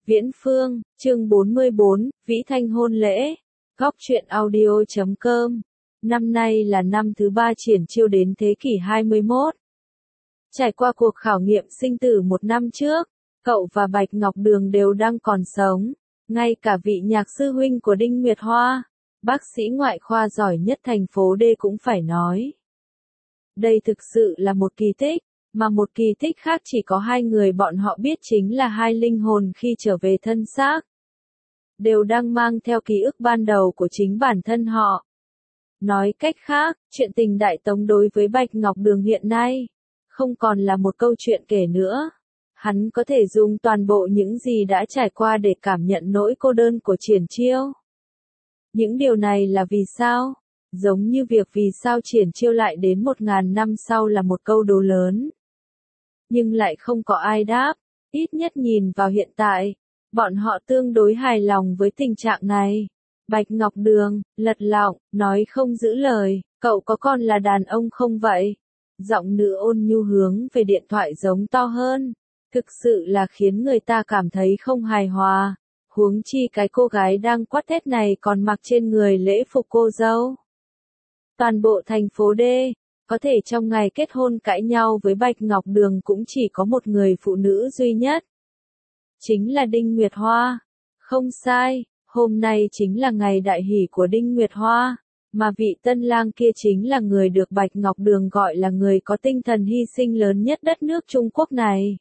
Viễn Phương, chương 44, Vĩ Thanh hôn lễ. Góc truyện audio.com. Năm nay là năm thứ 3 triển chiêu đến thế kỷ 21. Trải qua cuộc khảo nghiệm sinh tử một năm trước, cậu và Bạch Ngọc Đường đều đang còn sống. Ngay cả vị nhạc sư huynh của Đinh Nguyệt Hoa, bác sĩ ngoại khoa giỏi nhất thành phố D cũng phải nói. Đây thực sự là một kỳ tích, mà một kỳ tích khác chỉ có hai người bọn họ biết, chính là hai linh hồn khi trở về thân xác. Đều đang mang theo ký ức ban đầu của chính bản thân họ. Nói cách khác, chuyện tình Đại Tống đối với Bạch Ngọc Đường hiện nay, không còn là một câu chuyện kể nữa. Hắn có thể dùng toàn bộ những gì đã trải qua để cảm nhận nỗi cô đơn của Triển Chiêu. Những điều này là vì sao? Giống như việc vì sao Triển Chiêu lại đến 1000 năm sau là một câu đố lớn. Nhưng lại không có ai đáp, ít nhất nhìn vào hiện tại, bọn họ tương đối hài lòng với tình trạng này. Bạch Ngọc Đường, lật lọng, nói không giữ lời, cậu có còn là đàn ông không vậy? Giọng nữ ôn nhu hướng về điện thoại giống to hơn, thực sự là khiến người ta cảm thấy không hài hòa. Huống chi cái cô gái đang quát thét này còn mặc trên người lễ phục cô dâu. Toàn bộ thành phố D, có thể trong ngày kết hôn cãi nhau với Bạch Ngọc Đường cũng chỉ có một người phụ nữ duy nhất. Chính là Đinh Nguyệt Hoa. Không sai, hôm nay chính là ngày đại hỷ của Đinh Nguyệt Hoa, mà vị tân lang kia chính là người được Bạch Ngọc Đường gọi là người có tinh thần hy sinh lớn nhất đất nước Trung Quốc này.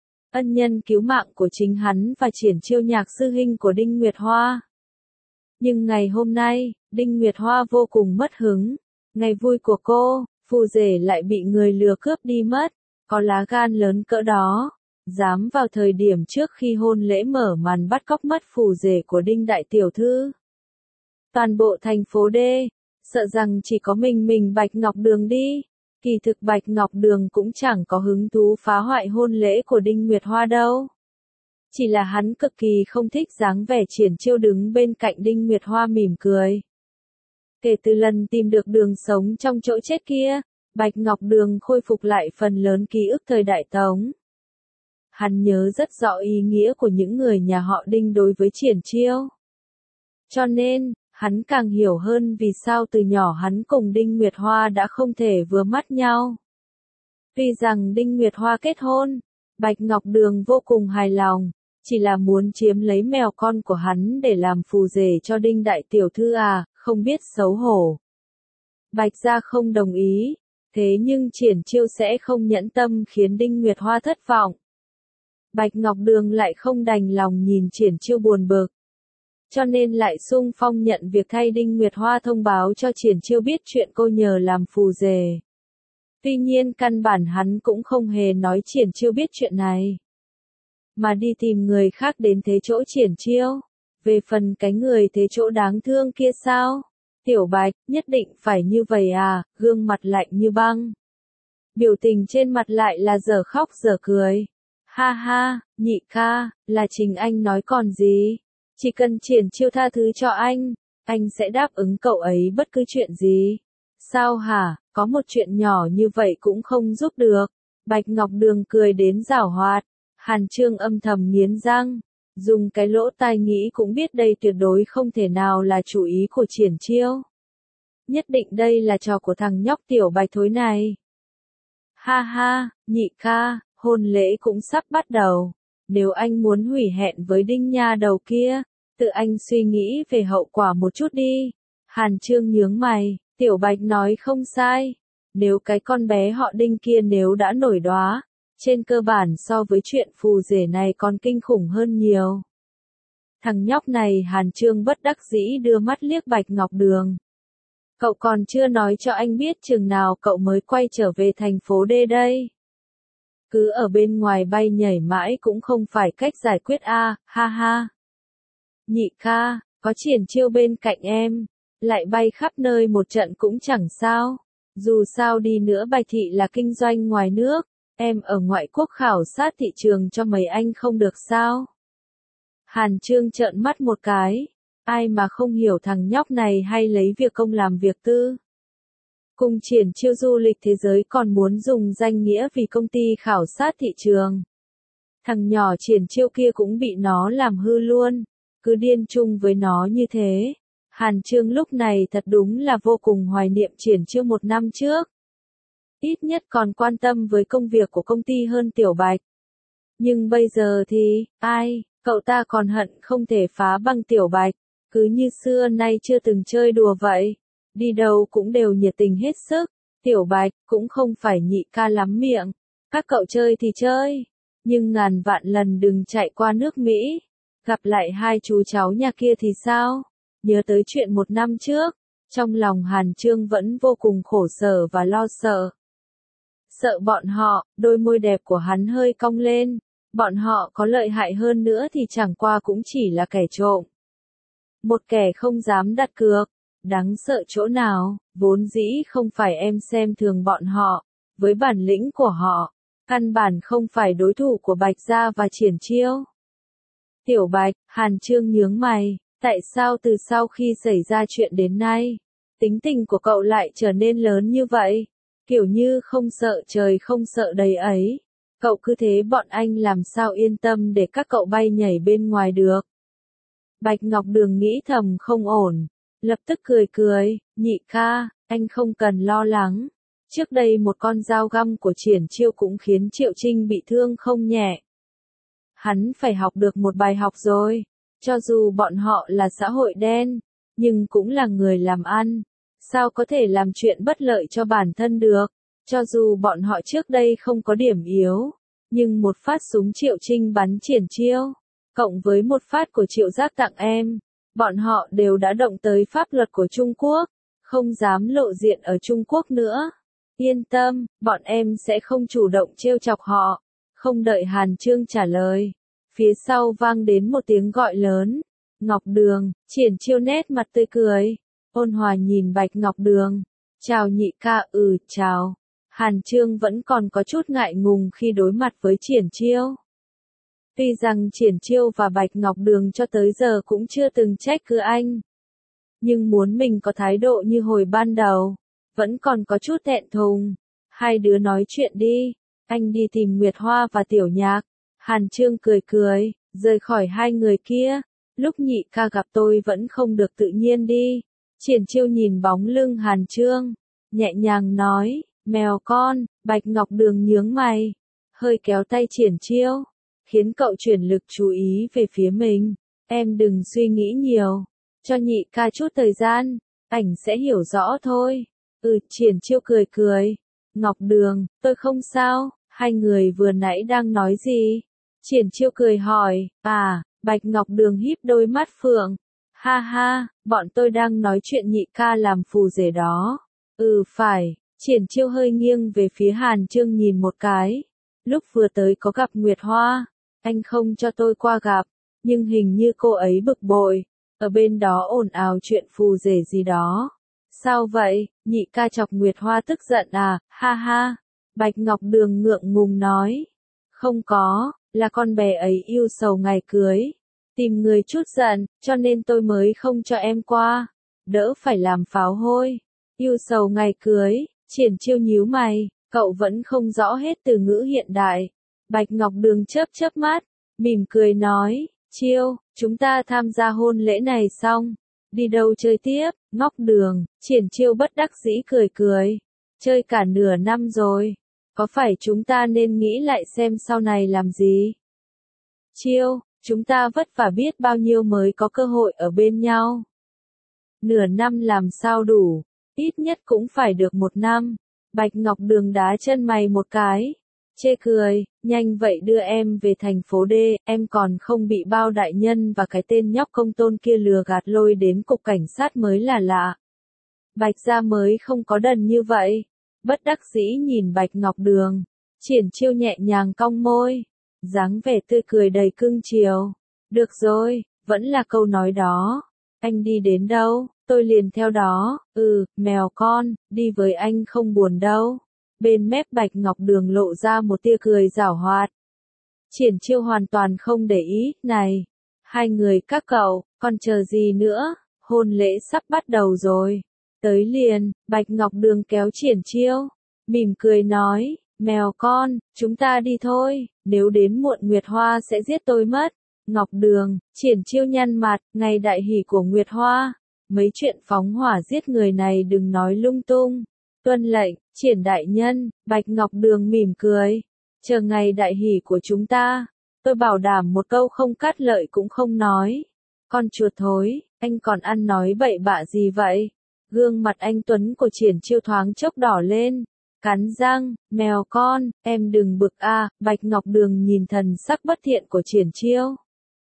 Ân nhân cứu mạng của chính hắn và Triển Chiêu nhạc sư huynh của Đinh Nguyệt Hoa. Nhưng ngày hôm nay, Đinh Nguyệt Hoa vô cùng mất hứng. Ngày vui của cô, phù rể lại bị người lừa cướp đi mất. Có lá gan lớn cỡ đó, dám vào thời điểm trước khi hôn lễ mở màn bắt cóc mất phù rể của Đinh đại tiểu thư. Toàn bộ thành phố D, sợ rằng chỉ có mình Bạch Ngọc Đường đi. Kỳ thực Bạch Ngọc Đường cũng chẳng có hứng thú phá hoại hôn lễ của Đinh Nguyệt Hoa đâu. Chỉ là hắn cực kỳ không thích dáng vẻ Triển Chiêu đứng bên cạnh Đinh Nguyệt Hoa mỉm cười. Kể từ lần tìm được đường sống trong chỗ chết kia, Bạch Ngọc Đường khôi phục lại phần lớn ký ức thời Đại Tống. Hắn nhớ rất rõ ý nghĩa của những người nhà họ Đinh đối với Triển Chiêu. Cho nên, hắn càng hiểu hơn vì sao từ nhỏ hắn cùng Đinh Nguyệt Hoa đã không thể vừa mắt nhau. Tuy rằng Đinh Nguyệt Hoa kết hôn, Bạch Ngọc Đường vô cùng hài lòng, chỉ là muốn chiếm lấy mèo con của hắn để làm phù rể cho Đinh đại tiểu thư à, không biết xấu hổ. Bạch gia không đồng ý, thế nhưng Triển Chiêu sẽ không nhẫn tâm khiến Đinh Nguyệt Hoa thất vọng. Bạch Ngọc Đường lại không đành lòng nhìn Triển Chiêu buồn bực, cho nên lại xung phong nhận việc thay Đinh Nguyệt Hoa thông báo cho Triển Chiêu biết chuyện cô nhờ làm phù rể. Tuy nhiên căn bản hắn cũng không hề nói Triển Chiêu biết chuyện này, mà đi tìm người khác đến thế chỗ Triển Chiêu. Về phần cái người thế chỗ đáng thương kia sao? Tiểu Bạch, nhất định phải như vậy à? Gương mặt lạnh như băng, biểu tình trên mặt lại là dở khóc dở cười. Ha ha, nhị ca, là chính anh nói còn gì? Chỉ cần Triển Chiêu tha thứ cho anh sẽ đáp ứng cậu ấy bất cứ chuyện gì. Sao hả, có một chuyện nhỏ như vậy cũng không giúp được. Bạch Ngọc Đường cười đến giảo hoạt. Hàn Chương âm thầm nghiến răng, dùng cái lỗ tai nghĩ cũng biết đây tuyệt đối không thể nào là chủ ý của Triển Chiêu. Nhất định đây là trò của thằng nhóc Tiểu Bạch thối này. Ha ha, nhị ca, hôn lễ cũng sắp bắt đầu. Nếu anh muốn hủy hẹn với Đinh nha đầu kia, tự anh suy nghĩ về hậu quả một chút đi. Hàn Chương nhướng mày, Tiểu Bạch nói không sai. Nếu cái con bé họ Đinh kia nếu đã nổi đóa, trên cơ bản so với chuyện phù rể này còn kinh khủng hơn nhiều. Thằng nhóc này, Hàn Chương bất đắc dĩ đưa mắt liếc Bạch Ngọc Đường. Cậu còn chưa nói cho anh biết chừng nào cậu mới quay trở về thành phố D đây. Cứ ở bên ngoài bay nhảy mãi cũng không phải cách giải quyết a, ha ha. Nhị ca, có Triển Chiêu bên cạnh em, lại bay khắp nơi một trận cũng chẳng sao. Dù sao đi nữa Bạch thị là kinh doanh ngoài nước, em ở ngoại quốc khảo sát thị trường cho mấy anh không được sao? Hàn Chương trợn mắt một cái, ai mà không hiểu thằng nhóc này hay lấy việc công làm việc tư. Cùng Triển Chiêu du lịch thế giới còn muốn dùng danh nghĩa vì công ty khảo sát thị trường. Thằng nhỏ Triển Chiêu kia cũng bị nó làm hư luôn, cứ điên chung với nó như thế. Hàn Chương lúc này thật đúng là vô cùng hoài niệm Triển Chiêu một năm trước. Ít nhất còn quan tâm với công việc của công ty hơn Tiểu Bạch. Nhưng bây giờ thì, ai, cậu ta còn hận không thể phá băng Tiểu Bạch, cứ như xưa nay chưa từng chơi đùa vậy. Đi đâu cũng đều nhiệt tình hết sức. Tiểu Bạch cũng không phải nhị ca lắm miệng. Các cậu chơi thì chơi, nhưng ngàn vạn lần đừng chạy qua nước Mỹ. Gặp lại hai chú cháu nhà kia thì sao? Nhớ tới chuyện một năm trước, trong lòng Hàn Chương vẫn vô cùng khổ sở và lo sợ. Sợ bọn họ, đôi môi đẹp của hắn hơi cong lên. Bọn họ có lợi hại hơn nữa thì chẳng qua cũng chỉ là kẻ trộm. Một kẻ không dám đặt cược. Đáng sợ chỗ nào, vốn dĩ không phải em xem thường bọn họ. Với bản lĩnh của họ, căn bản không phải đối thủ của Bạch Gia và Triển Chiêu. Tiểu Bạch, Hàn Chương nhướng mày, tại sao từ sau khi xảy ra chuyện đến nay, tính tình của cậu lại trở nên lớn như vậy, kiểu như không sợ trời không sợ đầy ấy. Cậu cứ thế bọn anh làm sao yên tâm để các cậu bay nhảy bên ngoài được. Bạch Ngọc Đường nghĩ thầm không ổn, lập tức cười cười, nhị ca, anh không cần lo lắng. Trước đây một con dao găm của Triển Chiêu cũng khiến Triệu Trinh bị thương không nhẹ. Hắn phải học được một bài học rồi. Cho dù bọn họ là xã hội đen, nhưng cũng là người làm ăn. Sao có thể làm chuyện bất lợi cho bản thân được? Cho dù bọn họ trước đây không có điểm yếu, nhưng một phát súng Triệu Trinh bắn Triển Chiêu, cộng với một phát của Triệu Giác tặng em, bọn họ đều đã động tới pháp luật của Trung Quốc, không dám lộ diện ở Trung Quốc nữa. Yên tâm, bọn em sẽ không chủ động trêu chọc họ. Không đợi Hàn Chương trả lời, phía sau vang đến một tiếng gọi lớn. Ngọc Đường, Triển Chiêu nét mặt tươi cười, ôn hòa nhìn Bạch Ngọc Đường. Chào nhị ca, chào. Hàn Chương vẫn còn có chút ngại ngùng khi đối mặt với Triển Chiêu. Tuy rằng Triển Chiêu và Bạch Ngọc Đường cho tới giờ cũng chưa từng trách cứ anh, nhưng muốn mình có thái độ như hồi ban đầu, vẫn còn có chút thẹn thùng. Hai đứa nói chuyện đi, anh đi tìm Nguyệt Hoa và Tiểu Nhạc. Hàn Chương cười cười, rời khỏi hai người kia. Lúc nhị ca gặp tôi vẫn không được tự nhiên đi. Triển Chiêu nhìn bóng lưng Hàn Chương, nhẹ nhàng nói, mèo con. Bạch Ngọc Đường nhướng mày, hơi kéo tay Triển Chiêu, khiến cậu chuyển lực chú ý về phía mình. Em đừng suy nghĩ nhiều, cho nhị ca chút thời gian, ảnh sẽ hiểu rõ thôi. Triển Chiêu cười cười. Ngọc Đường, tôi không sao, hai người vừa nãy đang nói gì? Triển Chiêu cười hỏi, Bạch Ngọc Đường híp đôi mắt phượng. Ha ha, bọn tôi đang nói chuyện nhị ca làm phù rể đó. Phải. Triển Chiêu hơi nghiêng về phía Hàn Chương nhìn một cái. Lúc vừa tới có gặp Nguyệt Hoa, anh không cho tôi qua gặp, nhưng hình như cô ấy bực bội, ở bên đó ồn ào chuyện phù rể gì đó. Sao vậy, nhị ca chọc Nguyệt Hoa tức giận à? Ha ha. Bạch Ngọc Đường ngượng ngùng nói. Không có, là con bé ấy yêu sầu ngày cưới, tìm người chút giận, cho nên tôi mới không cho em qua, đỡ phải làm pháo hôi. Yêu sầu ngày cưới, Triển Chiêu nhíu mày, cậu vẫn không rõ hết từ ngữ hiện đại. Bạch Ngọc Đường chớp chớp mắt, mỉm cười nói, Chiêu, chúng ta tham gia hôn lễ này xong, đi đâu chơi tiếp? Ngọc Đường, Triển Chiêu bất đắc dĩ cười cười, chơi cả nửa năm rồi, có phải chúng ta nên nghĩ lại xem sau này làm gì? Chiêu, chúng ta vất vả biết bao nhiêu mới có cơ hội ở bên nhau. Nửa năm làm sao đủ, ít nhất cũng phải được một năm. Bạch Ngọc Đường đá chân mày một cái, chê cười, nhanh vậy đưa em về thành phố D, em còn không bị bao đại nhân và cái tên nhóc Công Tôn kia lừa gạt lôi đến cục cảnh sát mới là lạ. Bạch gia mới không có đần như vậy. Bất đắc dĩ nhìn Bạch Ngọc Đường, Triển Chiêu nhẹ nhàng cong môi, dáng vẻ tươi cười đầy cưng chiều. Được rồi, vẫn là câu nói đó, anh đi đến đâu, tôi liền theo đó. Mèo con, đi với anh không buồn đâu. Bên mép Bạch Ngọc Đường lộ ra một tia cười giảo hoạt. Triển Chiêu hoàn toàn không để ý, này, hai người các cậu, còn chờ gì nữa, hôn lễ sắp bắt đầu rồi. Tới liền, Bạch Ngọc Đường kéo Triển Chiêu, mỉm cười nói, Mèo con, chúng ta đi thôi, nếu đến muộn Nguyệt Hoa sẽ giết tôi mất. Ngọc Đường, Triển Chiêu nhăn mặt, ngày đại hỷ của Nguyệt Hoa. Mấy chuyện phóng hỏa giết người này đừng nói lung tung. Tuân lệnh, Triển đại nhân, Bạch Ngọc Đường mỉm cười. Chờ ngày đại hỷ của chúng ta. Tôi bảo đảm một câu không cắt lợi cũng không nói. Con chuột thối, anh còn ăn nói bậy bạ gì vậy? Gương mặt anh Tuấn của Triển Chiêu thoáng chốc đỏ lên. Cắn răng, mèo con, em đừng bực a. Bạch Ngọc Đường nhìn thần sắc bất thiện của Triển Chiêu.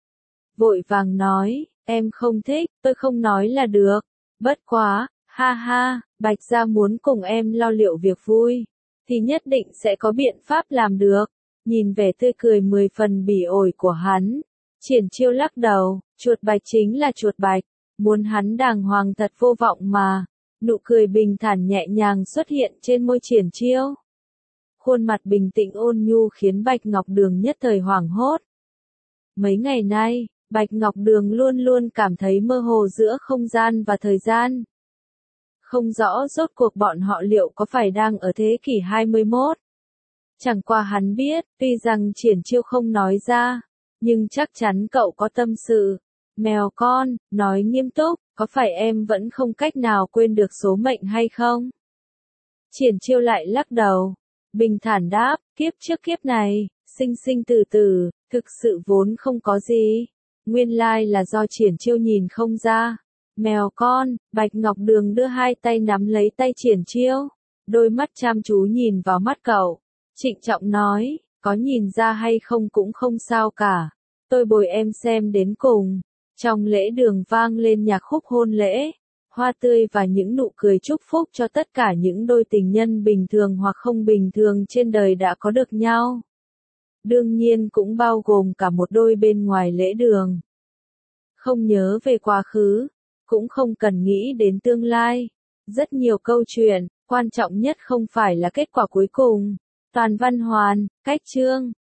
Vội vàng nói, em không thích, tôi không nói là được. Bất quá, ha ha, Bạch gia muốn cùng em lo liệu việc vui, thì nhất định sẽ có biện pháp làm được. Nhìn vẻ tươi cười 10 phần bỉ ổi của hắn, Triển Chiêu lắc đầu, chuột bạch chính là chuột bạch, muốn hắn đàng hoàng thật vô vọng mà. Nụ cười bình thản nhẹ nhàng xuất hiện trên môi Triển Chiêu. Khuôn mặt bình tĩnh ôn nhu khiến Bạch Ngọc Đường nhất thời hoảng hốt. Mấy ngày nay, Bạch Ngọc Đường luôn luôn cảm thấy mơ hồ giữa không gian và thời gian. Không rõ rốt cuộc bọn họ liệu có phải đang ở thế kỷ 21. Chẳng qua hắn biết, tuy rằng Triển Chiêu không nói ra, nhưng chắc chắn cậu có tâm sự. Mèo con, nói nghiêm túc, có phải em vẫn không cách nào quên được số mệnh hay không? Triển Chiêu lại lắc đầu, bình thản đáp, kiếp trước kiếp này, sinh sinh tử tử, thực sự vốn không có gì. Nguyên lai là do Triển Chiêu nhìn không ra. Mèo con, Bạch Ngọc Đường đưa hai tay nắm lấy tay Triển Chiêu, đôi mắt chăm chú nhìn vào mắt cậu, trịnh trọng nói, có nhìn ra hay không cũng không sao cả, tôi bồi em xem đến cùng. Trong lễ đường vang lên nhạc khúc hôn lễ, hoa tươi và những nụ cười chúc phúc cho tất cả những đôi tình nhân bình thường hoặc không bình thường trên đời đã có được nhau. Đương nhiên cũng bao gồm cả một đôi bên ngoài lễ đường. Không nhớ về quá khứ, cũng không cần nghĩ đến tương lai. Rất nhiều câu chuyện, quan trọng nhất không phải là kết quả cuối cùng. Toàn văn hoàn, cách chương,